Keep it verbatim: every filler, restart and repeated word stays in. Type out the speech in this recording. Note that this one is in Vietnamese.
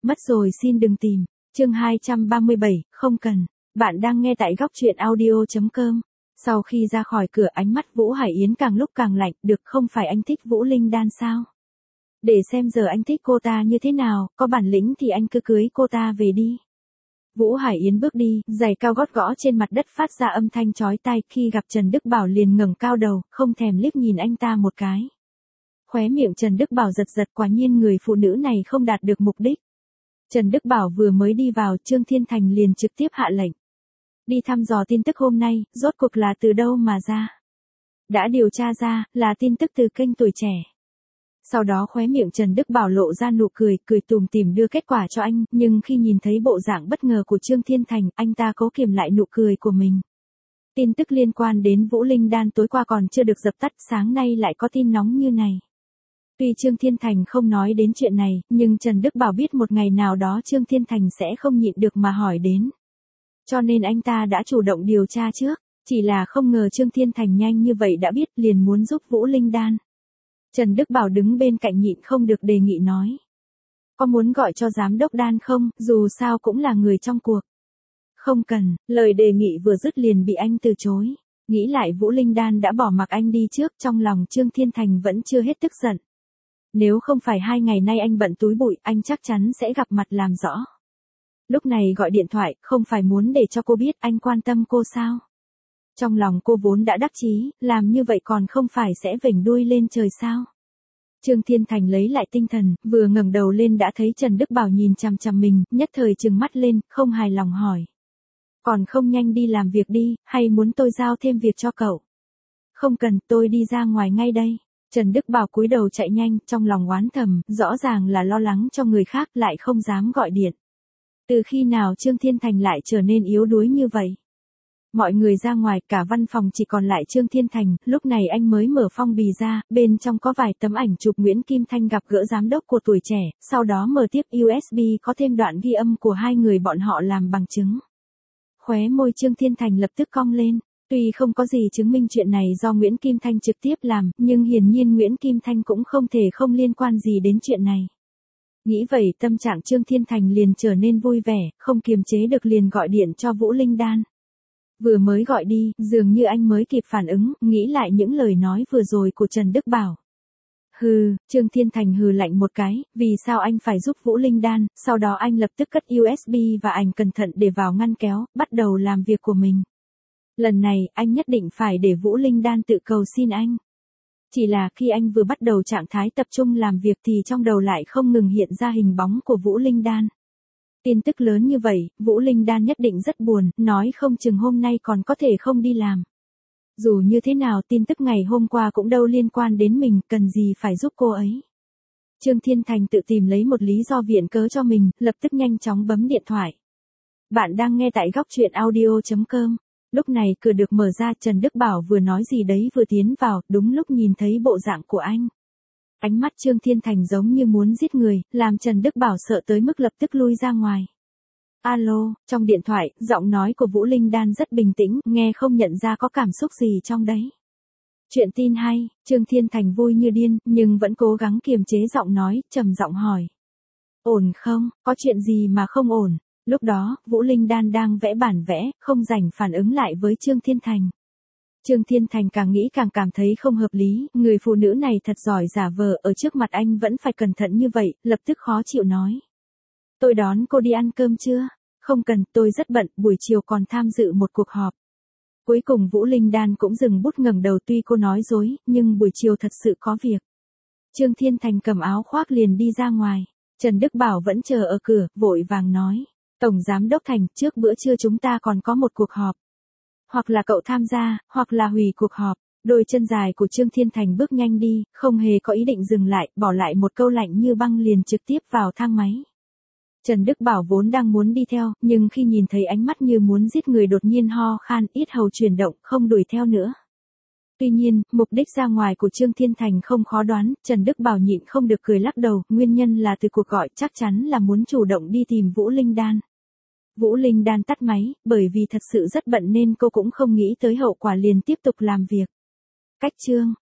Mất rồi xin đừng tìm. Chương hai trăm ba mươi bảy, không cần. Bạn đang nghe tại góc truyện audio chấm com. Sau khi ra khỏi cửa ánh mắt Vũ Hải Yến càng lúc càng lạnh, được không phải anh thích Vũ Linh Đan sao? Để xem giờ anh thích cô ta như thế nào, có bản lĩnh thì anh cứ cưới cô ta về đi. Vũ Hải Yến bước đi, giày cao gót gõ trên mặt đất phát ra âm thanh chói tai, khi gặp Trần Đức Bảo liền ngẩng cao đầu, không thèm liếc nhìn anh ta một cái. Khóe miệng Trần Đức Bảo giật giật, quả nhiên người phụ nữ này không đạt được mục đích. Trần Đức Bảo vừa mới đi vào, Trương Thiên Thành liền trực tiếp hạ lệnh. Đi thăm dò tin tức hôm nay, rốt cuộc là từ đâu mà ra. Đã điều tra ra, là tin tức từ kênh Tuổi Trẻ. Sau đó khóe miệng Trần Đức Bảo lộ ra nụ cười, cười tùm tìm đưa kết quả cho anh, nhưng khi nhìn thấy bộ dạng bất ngờ của Trương Thiên Thành, anh ta cố kiềm lại nụ cười của mình. Tin tức liên quan đến Vũ Linh Đan tối qua còn chưa được dập tắt, sáng nay lại có tin nóng như này. Tuy Trương Thiên Thành không nói đến chuyện này, nhưng Trần Đức Bảo biết một ngày nào đó Trương Thiên Thành sẽ không nhịn được mà hỏi đến. Cho nên anh ta đã chủ động điều tra trước, chỉ là không ngờ Trương Thiên Thành nhanh như vậy đã biết, liền muốn giúp Vũ Linh Đan. Trần Đức Bảo đứng bên cạnh nhịn không được đề nghị nói. Có muốn gọi cho giám đốc Đan không, dù sao cũng là người trong cuộc. Không cần, lời đề nghị vừa dứt liền bị anh từ chối. Nghĩ lại Vũ Linh Đan đã bỏ mặc anh đi trước, trong lòng Trương Thiên Thành vẫn chưa hết tức giận. Nếu không phải hai ngày nay anh bận túi bụi, anh chắc chắn sẽ gặp mặt làm rõ. Lúc này gọi điện thoại, không phải muốn để cho cô biết anh quan tâm cô sao? Trong lòng cô vốn đã đắc chí, làm như vậy còn không phải sẽ vểnh đuôi lên trời sao? Trương Thiên Thành lấy lại tinh thần, vừa ngẩng đầu lên đã thấy Trần Đức Bảo nhìn chằm chằm mình, nhất thời trừng mắt lên, không hài lòng hỏi. Còn không nhanh đi làm việc đi, hay muốn tôi giao thêm việc cho cậu? Không cần, tôi đi ra ngoài ngay đây. Trần Đức Bảo cúi đầu chạy nhanh, trong lòng oán thầm, rõ ràng là lo lắng cho người khác lại không dám gọi điện. Từ khi nào Trương Thiên Thành lại trở nên yếu đuối như vậy? Mọi người ra ngoài, cả văn phòng chỉ còn lại Trương Thiên Thành, lúc này anh mới mở phong bì ra, bên trong có vài tấm ảnh chụp Nguyễn Kim Thanh gặp gỡ giám đốc của Tuổi Trẻ, sau đó mở tiếp u ét bê có thêm đoạn ghi âm của hai người bọn họ làm bằng chứng. Khóe môi Trương Thiên Thành lập tức cong lên, tuy không có gì chứng minh chuyện này do Nguyễn Kim Thanh trực tiếp làm, nhưng hiển nhiên Nguyễn Kim Thanh cũng không thể không liên quan gì đến chuyện này. Nghĩ vậy tâm trạng Trương Thiên Thành liền trở nên vui vẻ, không kiềm chế được liền gọi điện cho Vũ Linh Đan. Vừa mới gọi đi, dường như anh mới kịp phản ứng, nghĩ lại những lời nói vừa rồi của Trần Đức Bảo. Hừ, Trương Thiên Thành hừ lạnh một cái, vì sao anh phải giúp Vũ Linh Đan, sau đó anh lập tức cất u ét bê và ảnh cẩn thận để vào ngăn kéo, bắt đầu làm việc của mình. Lần này, anh nhất định phải để Vũ Linh Đan tự cầu xin anh. Chỉ là khi anh vừa bắt đầu trạng thái tập trung làm việc thì trong đầu lại không ngừng hiện ra hình bóng của Vũ Linh Đan. Tin tức lớn như vậy, Vũ Linh Đan nhất định rất buồn, nói không chừng hôm nay còn có thể không đi làm. Dù như thế nào tin tức ngày hôm qua cũng đâu liên quan đến mình, cần gì phải giúp cô ấy. Trương Thiên Thành tự tìm lấy một lý do viện cớ cho mình, lập tức nhanh chóng bấm điện thoại. Bạn đang nghe tại góc truyện audio chấm com. Lúc này cửa được mở ra, Trần Đức Bảo vừa nói gì đấy vừa tiến vào, đúng lúc nhìn thấy bộ dạng của anh. Ánh mắt Trương Thiên Thành giống như muốn giết người, làm Trần Đức Bảo sợ tới mức lập tức lui ra ngoài. Alo, trong điện thoại, giọng nói của Vũ Linh Đan rất bình tĩnh, nghe không nhận ra có cảm xúc gì trong đấy. Chuyện tin hay, Trương Thiên Thành vui như điên, nhưng vẫn cố gắng kiềm chế giọng nói, trầm giọng hỏi. Ổn không, có chuyện gì mà không ổn? Lúc đó, Vũ Linh Đan đang vẽ bản vẽ, không rảnh phản ứng lại với Trương Thiên Thành. Trương Thiên Thành càng nghĩ càng cảm thấy không hợp lý, người phụ nữ này thật giỏi giả vờ, ở trước mặt anh vẫn phải cẩn thận như vậy, lập tức khó chịu nói. Tôi đón cô đi ăn cơm chưa? Không cần, tôi rất bận, buổi chiều còn tham dự một cuộc họp. Cuối cùng Vũ Linh Đan cũng dừng bút ngẩng đầu, tuy cô nói dối, nhưng buổi chiều thật sự có việc. Trương Thiên Thành cầm áo khoác liền đi ra ngoài. Trần Đức Bảo vẫn chờ ở cửa, vội vàng nói. Tổng Giám đốc Thành, trước bữa trưa chúng ta còn có một cuộc họp. Hoặc là cậu tham gia, hoặc là hủy cuộc họp. Đôi chân dài của Trương Thiên Thành bước nhanh đi, không hề có ý định dừng lại, bỏ lại một câu lạnh như băng liền trực tiếp vào thang máy. Trần Đức Bảo vốn đang muốn đi theo, nhưng khi nhìn thấy ánh mắt như muốn giết người đột nhiên ho khan, yết hầu chuyển động, không đuổi theo nữa. Tuy nhiên, mục đích ra ngoài của Trương Thiên Thành không khó đoán, Trần Đức Bảo nhịn không được cười lắc đầu, nguyên nhân là từ cuộc gọi, chắc chắn là muốn chủ động đi tìm Vũ Linh Đan. Vũ Linh Đan tắt máy, bởi vì thật sự rất bận nên cô cũng không nghĩ tới hậu quả liền tiếp tục làm việc. Cách chương,